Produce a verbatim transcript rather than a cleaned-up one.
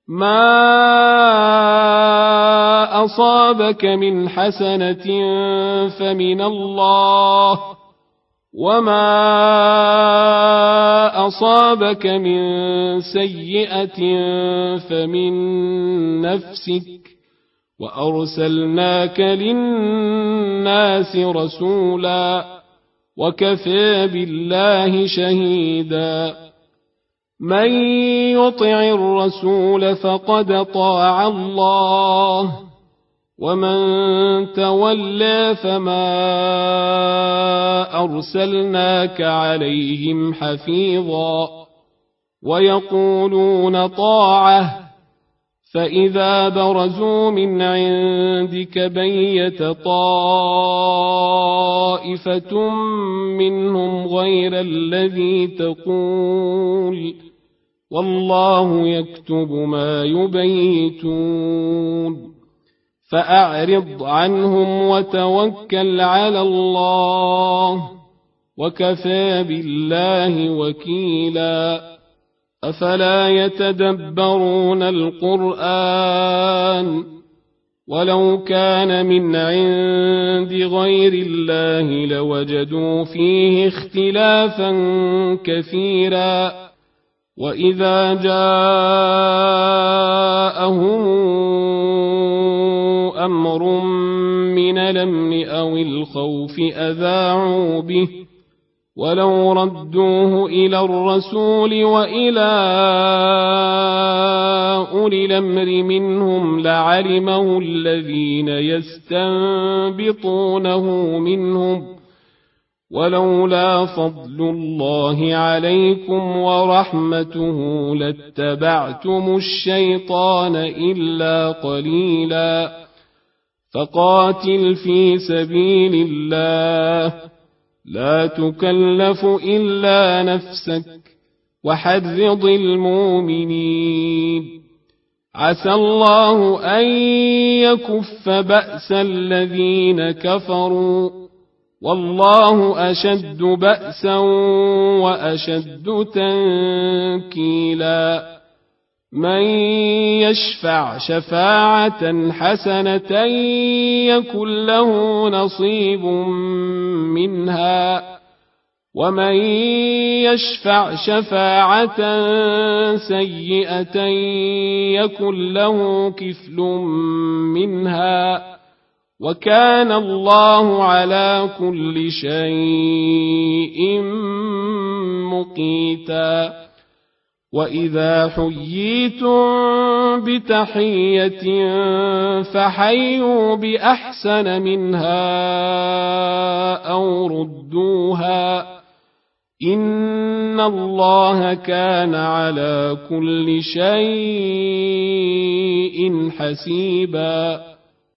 ما أصابك من حسنة فمن الله، وما أصابك من سيئة فمن نفسك، وأرسلناك للناس رسولا، وكفى بالله شهيدا. من يطع الرسول فقد طاع الله، ومن تولى فما أرسلناك عليهم حفيظا. ويقولون طاعة، فإذا برزوا من عندك بيت طائفة منهم غير الذي تقول، والله يكتب ما يبيتون. فأعرض عنهم وتوكل على الله، وكفى بالله وكيلا. أفلا يتدبرون القرآن؟ ولو كان من عند غير الله لوجدوا فيه اختلافا كثيرا. وإذا جاءهم أمر من الأمن أو الخوف أذاعوا به، ولو ردوه إلى الرسول وإلى أولي الأمر منهم لعلمه الذين يستنبطونه منهم، ولولا فضل الله عليكم ورحمته لاتبعتم الشيطان إلا قليلا. فقاتل في سبيل الله، لا تكلف إلا نفسك، وحرض المؤمنين. عسى الله أن يكف بأس الذين كفروا، والله أشد بأسا وأشد تنكيلا. من يشفع شفاعة حسنة يكن له نصيب منها، ومن يشفع شفاعة سيئة يكن له كفل منها، وكان الله على كل شيء مقيتا. وإذا حييتم بتحية فحيوا بأحسن منها أو ردوها، إن الله كان على كل شيء حسيبا.